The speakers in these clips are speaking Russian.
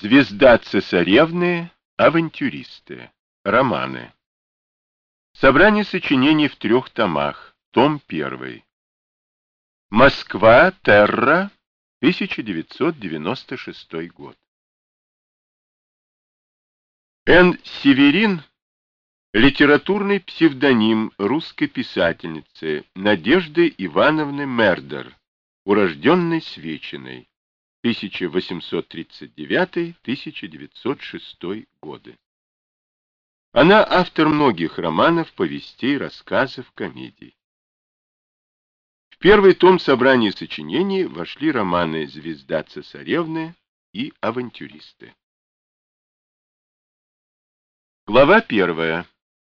Звезда цесаревны, авантюристы. Романы. Собрание сочинений в 3 томах. Том 1. Москва, Терра, 1996 год. Н. Северин — литературный псевдоним русской писательницы Надежды Ивановны Мердер, урожденной Свечиной, 1839-1906 годы. Она автор многих романов, повестей, рассказов, комедий. В первый том собрания сочинений вошли романы «Звезда цесаревны» и «Авантюристы». Глава 1.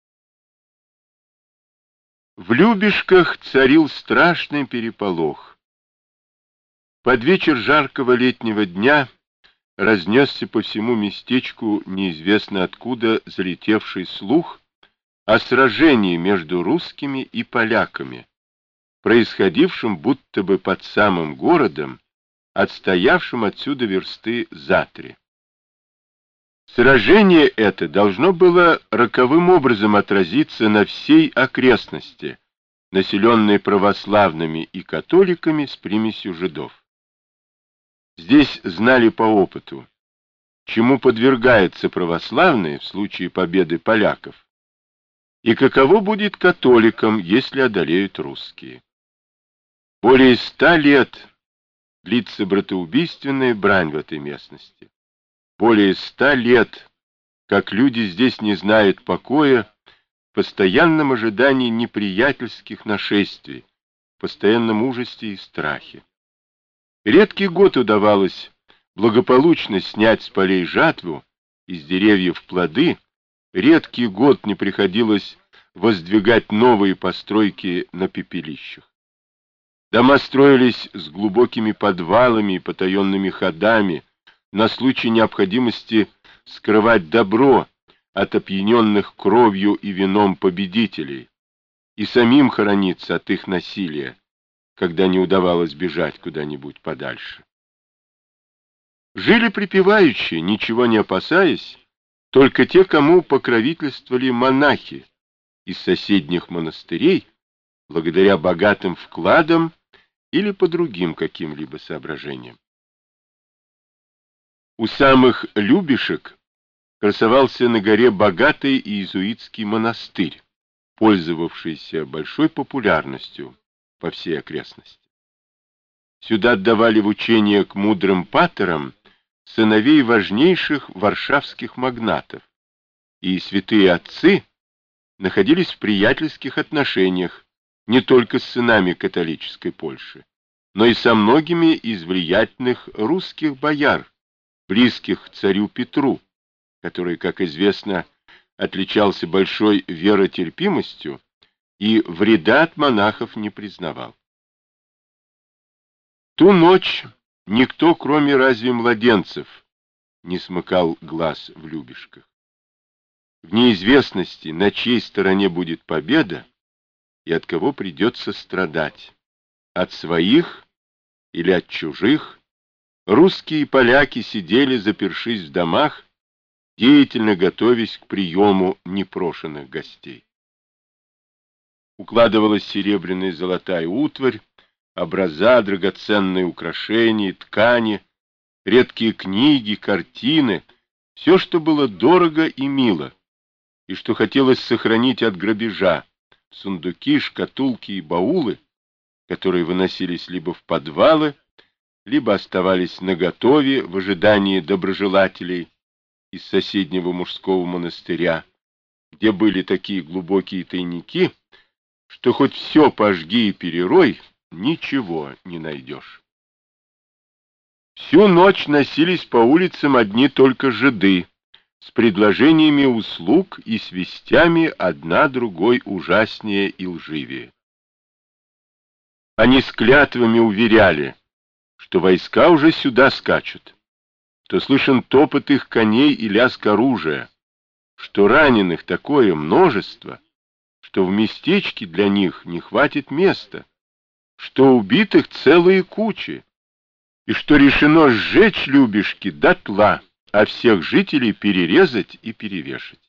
В Любешках царил страшный переполох. Под вечер жаркого летнего дня разнесся по всему местечку неизвестно откуда залетевший слух о сражении между русскими и поляками, происходившем будто бы под самым городом, отстоявшим отсюда версты за 3. Сражение это должно было роковым образом отразиться на всей окрестности, населенной православными и католиками с примесью жидов. Здесь знали по опыту, чему подвергаются православные в случае победы поляков, и каково будет католикам, если одолеют русские. Более 100 лет длится братоубийственная брань в этой местности. Более 100 лет, как люди здесь не знают покоя, в постоянном ожидании неприятельских нашествий, в постоянном ужасе и страхе. Редкий год удавалось благополучно снять с полей жатву, из деревьев плоды, редкий год не приходилось воздвигать новые постройки на пепелищах. Дома строились с глубокими подвалами и потаенными ходами на случай необходимости скрывать добро от опьяненных кровью и вином победителей и самим хорониться от их насилия, когда не удавалось бежать куда-нибудь подальше. Жили припеваючи, ничего не опасаясь, только те, кому покровительствовали монахи из соседних монастырей, благодаря богатым вкладам или по другим каким-либо соображениям. У самых Любешек красовался на горе богатый иезуитский монастырь, пользовавшийся большой популярностью по всей окрестности. Сюда отдавали в учение к мудрым патерам сыновей важнейших варшавских магнатов, и святые отцы находились в приятельских отношениях не только с сынами католической Польши, но и со многими из влиятельных русских бояр, близких к царю Петру, который, как известно, отличался большой веротерпимостью и вреда от монахов не признавал. Ту ночь никто, кроме разве младенцев, не смыкал глаз в Любешках. В неизвестности, на чьей стороне будет победа и от кого придется страдать, от своих или от чужих, русские и поляки сидели, запершись в домах, деятельно готовясь к приему непрошенных гостей. Укладывалась серебряная и золотая утварь, образа, драгоценные украшения, ткани, редкие книги, картины, все, что было дорого и мило, и что хотелось сохранить от грабежа, сундуки, шкатулки и баулы, которые выносились либо в подвалы, либо оставались наготове в ожидании доброжелателей из соседнего мужского монастыря, где были такие глубокие тайники, что хоть все пожги и перерой, ничего не найдешь. Всю ночь носились по улицам одни только жиды, с предложениями услуг и с вестями одна другой ужаснее и лживее. Они с клятвами уверяли, что войска уже сюда скачут, что слышен топот их коней и лязг оружия, что раненых такое множество, что в местечке для них не хватит места, что убитых целые кучи, и что решено сжечь Любешки дотла, а всех жителей перерезать и перевешать.